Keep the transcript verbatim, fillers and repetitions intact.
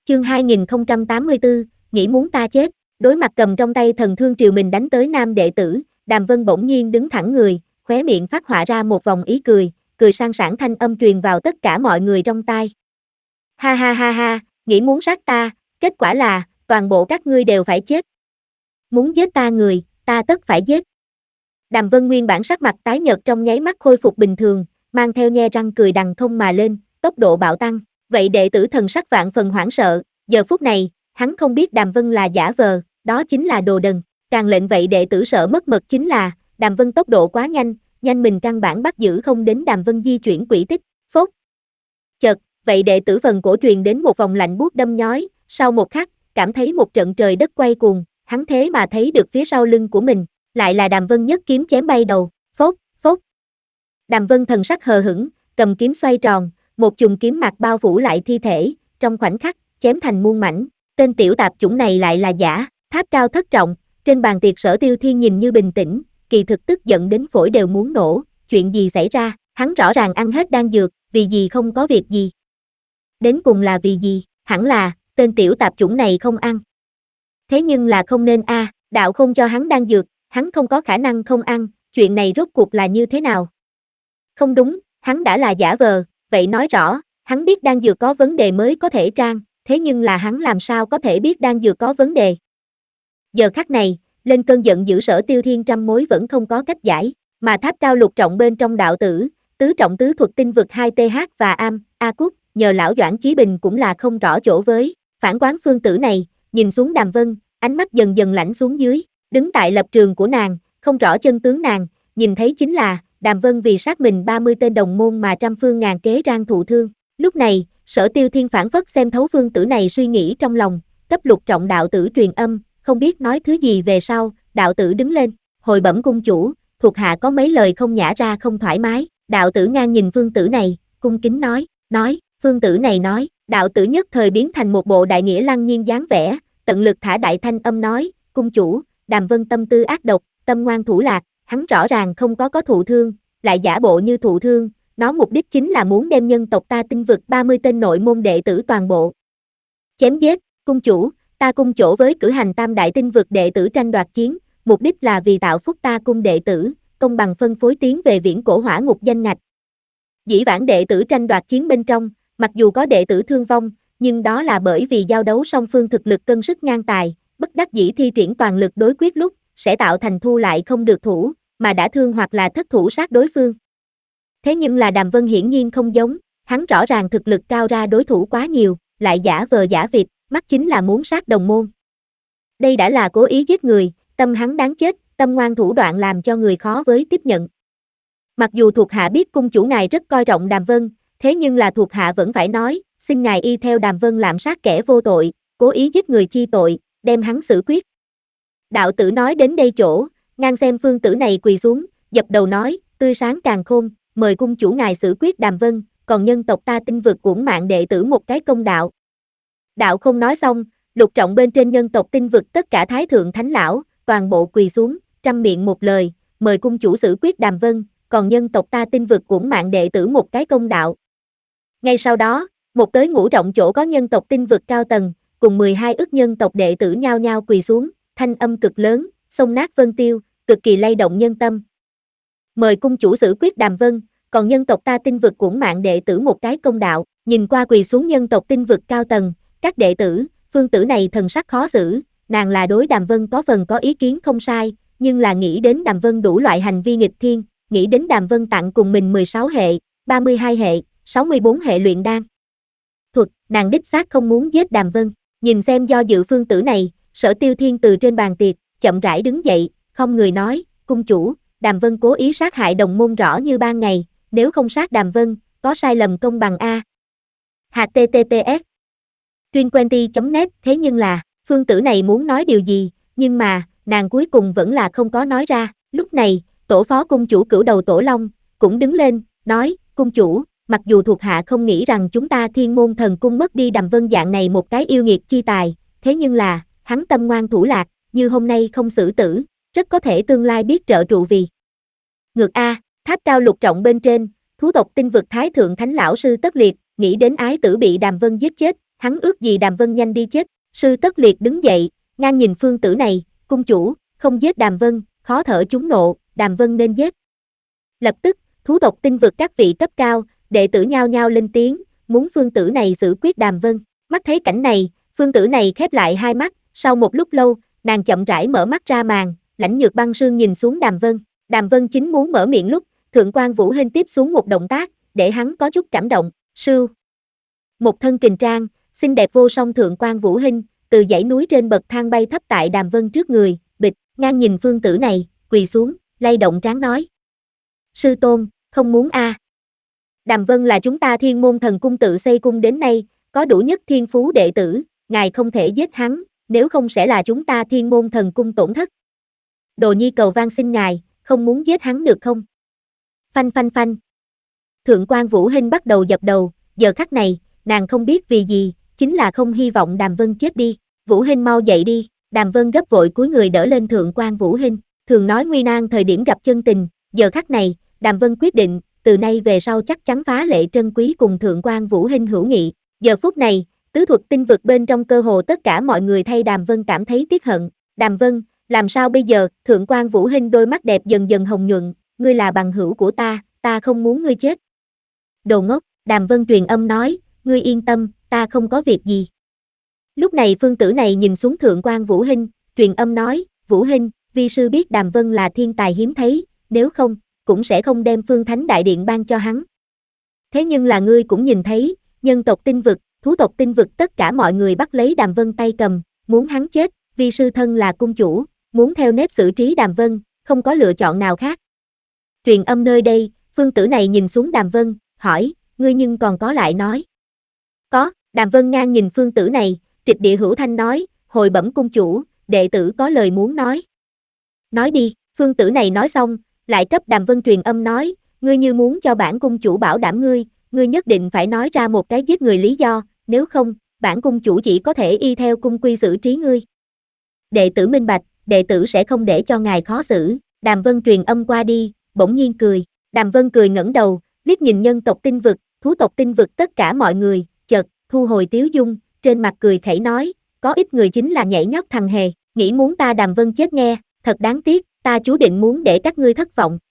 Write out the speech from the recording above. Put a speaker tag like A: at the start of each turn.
A: Chương hai nghìn không trăm tám mươi tư, nghĩ muốn ta chết. Đối mặt cầm trong tay thần thương triều mình đánh tới nam đệ tử, Đàm Vân bỗng nhiên đứng thẳng người, khóe miệng phát họa ra một vòng ý cười, cười sang sảng thanh âm truyền vào tất cả mọi người trong tai. Ha ha ha ha, nghĩ muốn sát ta, kết quả là, toàn bộ các ngươi đều phải chết. Muốn giết ta người, ta tất phải giết. Đàm Vân nguyên bản sắc mặt tái nhợt trong nháy mắt khôi phục bình thường, mang theo nhe răng cười đằng không mà lên, tốc độ bạo tăng. Vậy đệ tử thần sắc vạn phần hoảng sợ, giờ phút này, hắn không biết Đàm Vân là giả vờ, đó chính là đồ đần. Càng lệnh vậy đệ tử sợ mất mật chính là, Đàm Vân tốc độ quá nhanh, nhanh mình căn bản bắt giữ không đến Đàm Vân di chuyển quỹ tích. Phốt. Chợt, vậy đệ tử phần cổ truyền đến một vòng lạnh buốt đâm nhói, sau một khắc, cảm thấy một trận trời đất quay cuồng, hắn thế mà thấy được phía sau lưng của mình, lại là Đàm Vân nhất kiếm chém bay đầu. Phốt, phốt. Đàm Vân thần sắc hờ hững, cầm kiếm xoay tròn, một chùm kiếm mạc bao phủ lại thi thể, trong khoảnh khắc, chém thành muôn mảnh. Tên tiểu tạp chủng này lại là giả. Tháp cao thất trọng, trên bàn tiệc Sở Tiêu Thiên nhìn như bình tĩnh, kỳ thực tức giận đến phổi đều muốn nổ. Chuyện gì xảy ra? Hắn rõ ràng ăn hết đan dược, vì gì không có việc gì? Đến cùng là vì gì? Hẳn là, tên tiểu tạp chủng này không ăn. Thế nhưng là không nên a, à, đạo không cho hắn đan dược, hắn không có khả năng không ăn, chuyện này rốt cuộc là như thế nào? Không đúng, hắn đã là giả vờ, vậy nói rõ, hắn biết đan dược có vấn đề mới có thể trang, thế nhưng là hắn làm sao có thể biết đan dược có vấn đề? Giờ khắc này, lên cơn giận dữ Sở Tiêu Thiên trăm mối vẫn không có cách giải, mà tháp cao lục trọng bên trong đạo tử, tứ trọng tứ thuật tinh vực hai th và am, A Cúc, nhờ lão Doãn Chí Bình cũng là không rõ chỗ với, phản quán phương tử này, nhìn xuống Đàm Vân, ánh mắt dần dần lãnh xuống dưới, đứng tại lập trường của nàng, không rõ chân tướng nàng, nhìn thấy chính là, Đàm Vân vì sát mình ba mươi tên đồng môn mà trăm phương ngàn kế rang thụ thương. Lúc này, Sở Tiêu Thiên phản phất xem thấu phương tử này suy nghĩ trong lòng, cấp lục trọng đạo tử truyền âm, không biết nói thứ gì về sau, đạo tử đứng lên, hồi bẩm cung chủ, thuộc hạ có mấy lời không nhả ra không thoải mái. Đạo tử ngang nhìn phương tử này, cung kính nói, nói, phương tử này nói, đạo tử nhất thời biến thành một bộ đại nghĩa lăng nhiên dáng vẻ, tận lực thả đại thanh âm nói, cung chủ, Đàm Vân tâm tư ác độc, tâm ngoan thủ lạc, hắn rõ ràng không có có thụ thương, lại giả bộ như thụ thương, nó mục đích chính là muốn đem nhân tộc ta tinh vực ba mươi tên nội môn đệ tử toàn bộ chém giết. Cung chủ, ta cung chỗ với cử hành tam đại tinh vực đệ tử tranh đoạt chiến, mục đích là vì tạo phúc ta cung đệ tử, công bằng phân phối tiến về viễn cổ hỏa ngục danh ngạch. Dĩ vãng đệ tử tranh đoạt chiến bên trong, mặc dù có đệ tử thương vong, nhưng đó là bởi vì giao đấu song phương thực lực cân sức ngang tài, bất đắc dĩ thi triển toàn lực đối quyết lúc, sẽ tạo thành thu lại không được thủ, mà đã thương hoặc là thất thủ sát đối phương. Thế nhưng là Đàm Vân hiển nhiên không giống, hắn rõ ràng thực lực cao ra đối thủ quá nhiều, lại giả vờ giả vịt, mắt chính là muốn sát đồng môn. Đây đã là cố ý giết người, tâm hắn đáng chết, tâm ngoan thủ đoạn làm cho người khó với tiếp nhận. Mặc dù thuộc hạ biết cung chủ ngài rất coi trọng Đàm Vân, thế nhưng là thuộc hạ vẫn phải nói, xin ngài y theo Đàm Vân lạm sát kẻ vô tội, cố ý giết người chi tội, đem hắn xử quyết. Đạo tử nói đến đây chỗ, ngang xem phương tử này quỳ xuống, dập đầu nói, tươi sáng càng khôn, mời cung chủ ngài xử quyết Đàm Vân, còn nhân tộc ta tinh vực uổng mạng đệ tử một cái công đạo. Đạo không nói xong, lục trọng bên trên nhân tộc tinh vực tất cả thái thượng thánh lão, toàn bộ quỳ xuống, trăm miệng một lời, mời cung chủ xử quyết Đàm Vân, còn nhân tộc ta tinh vực uổng mạng đệ tử một cái công đạo. Ngay sau đó, một tới ngũ trọng chỗ có nhân tộc tinh vực cao tầng, cùng mười hai ức nhân tộc đệ tử nhao nhao quỳ xuống, thanh âm cực lớn, xông nát vân tiêu, cực kỳ lay động nhân tâm. Mời cung chủ xử quyết Đàm Vân, còn nhân tộc ta tinh vực uổng mạng đệ tử một cái công đạo. Nhìn qua quỳ xuống nhân tộc tinh vực cao tầng, các đệ tử, phương tử này thần sắc khó xử, nàng là đối Đàm Vân có phần có ý kiến không sai, nhưng là nghĩ đến Đàm Vân đủ loại hành vi nghịch thiên, nghĩ đến Đàm Vân tặng cùng mình mười sáu hệ, ba mươi hai hệ, sáu mươi bốn hệ luyện đan thuật, nàng đích xác không muốn giết Đàm Vân. Nhìn xem do dự phương tử này, Sở Tiêu Thiên từ trên bàn tiệc, chậm rãi đứng dậy, không người nói, cung chủ, Đàm Vân cố ý sát hại đồng môn rõ như ban ngày, nếu không sát Đàm Vân, có sai lầm công bằng a. H T T P S Truyền twenty chấm net thế nhưng là, phương tử này muốn nói điều gì, nhưng mà, nàng cuối cùng vẫn là không có nói ra. Lúc này, tổ phó cung chủ Cửu Đầu Tổ Long, cũng đứng lên, nói, cung chủ, mặc dù thuộc hạ không nghĩ rằng chúng ta Thiên Môn Thần Cung mất đi Đàm Vân dạng này một cái yêu nghiệt chi tài, thế nhưng là, hắn tâm ngoan thủ lạc, như hôm nay không xử tử, rất có thể tương lai biết trợ trụ vì. Ngược A, tháp cao lục trọng bên trên, thú tộc tinh vực Thái Thượng Thánh Lão Sư Tất Liệt, nghĩ đến ái tử bị Đàm Vân giết chết, hắn ước gì Đàm Vân nhanh đi chết. Sư Tất Liệt đứng dậy, ngang nhìn phương tử này, cung chủ, không giết Đàm Vân, khó thở trúng nộ, Đàm Vân nên giết. Lập tức, thú tộc tinh vực các vị cấp cao, đệ tử nhao nhao lên tiếng, muốn phương tử này xử quyết Đàm Vân. Mắt thấy cảnh này, phương tử này khép lại hai mắt, sau một lúc lâu, nàng chậm rãi mở mắt ra màn, Lãnh Nhược Băng Sương nhìn xuống Đàm Vân. Đàm Vân chính muốn mở miệng lúc, Thượng quan Vũ Hinh tiếp xuống một động tác, để hắn có chút cảm động, sưu. Một thân kình trang, xinh đẹp vô song Thượng quan Vũ Hinh, từ dãy núi trên bậc thang bay thấp tại Đàm Vân trước người, bịch, ngang nhìn phương tử này, quỳ xuống, lay động trán nói. Sư tôn, không muốn a. À. Đàm Vân là chúng ta Thiên Môn Thần Cung tự xây cung đến nay, có đủ nhất thiên phú đệ tử, ngài không thể giết hắn, nếu không sẽ là chúng ta Thiên Môn Thần Cung tổn thất. Đồ nhi cầu van xin ngài, không muốn giết hắn được không? Phanh phanh phanh. Thượng quan Vũ Hinh bắt đầu dập đầu, giờ khắc này, nàng không biết vì gì, chính là không hy vọng Đàm Vân chết đi. Vũ Hinh mau dậy đi, Đàm Vân gấp vội cúi người đỡ lên Thượng quan Vũ Hinh, thường nói nguy nan thời điểm gặp chân tình, giờ khắc này, Đàm Vân quyết định, từ nay về sau chắc chắn phá lệ trân quý cùng Thượng quan Vũ Hinh hữu nghị. Giờ phút này, tứ thuật tinh vực bên trong cơ hồ tất cả mọi người thay Đàm Vân cảm thấy tiếc hận. Đàm Vân, làm sao bây giờ? Thượng quan Vũ Hinh đôi mắt đẹp dần dần hồng nhuận, ngươi là bằng hữu của ta, ta không muốn ngươi chết. Đồ ngốc, Đàm Vân truyền âm nói, ngươi yên tâm, ta không có việc gì. Lúc này phương tử này nhìn xuống Thượng quan Vũ Hinh, truyền âm nói, Vũ Hinh, vi sư biết Đàm Vân là thiên tài hiếm thấy, nếu không, cũng sẽ không đem Phương Thánh Đại Điện ban cho hắn. Thế nhưng là ngươi cũng nhìn thấy, nhân tộc tinh vực, thú tộc tinh vực tất cả mọi người bắt lấy Đàm Vân tay cầm, muốn hắn chết, vi sư thân là cung chủ, muốn theo nếp xử trí Đàm Vân, không có lựa chọn nào khác. Truyền âm nơi đây, phương tử này nhìn xuống Đàm Vân, hỏi, ngươi nhưng còn có lại nói. Có, Đàm Vân ngang nhìn phương tử này, trịch địa hữu thanh nói, hồi bẩm cung chủ, đệ tử có lời muốn nói. Nói đi, phương tử này nói xong, lại cấp Đàm Vân truyền âm nói, ngươi như muốn cho bản cung chủ bảo đảm ngươi, ngươi nhất định phải nói ra một cái giết người lý do, nếu không, bản cung chủ chỉ có thể y theo cung quy xử trí ngươi. Đệ tử minh bạch, đệ tử sẽ không để cho ngài khó xử. Đàm Vân truyền âm qua đi, bỗng nhiên cười. Đàm Vân cười ngẩng đầu, liếc nhìn nhân tộc tinh vực, thú tộc tinh vực tất cả mọi người, chợt thu hồi tiếu dung, trên mặt cười khẩy nói, có ít người chính là nhảy nhót thằng hề, nghĩ muốn ta Đàm Vân chết nghe, thật đáng tiếc, ta chú định muốn để các ngươi thất vọng.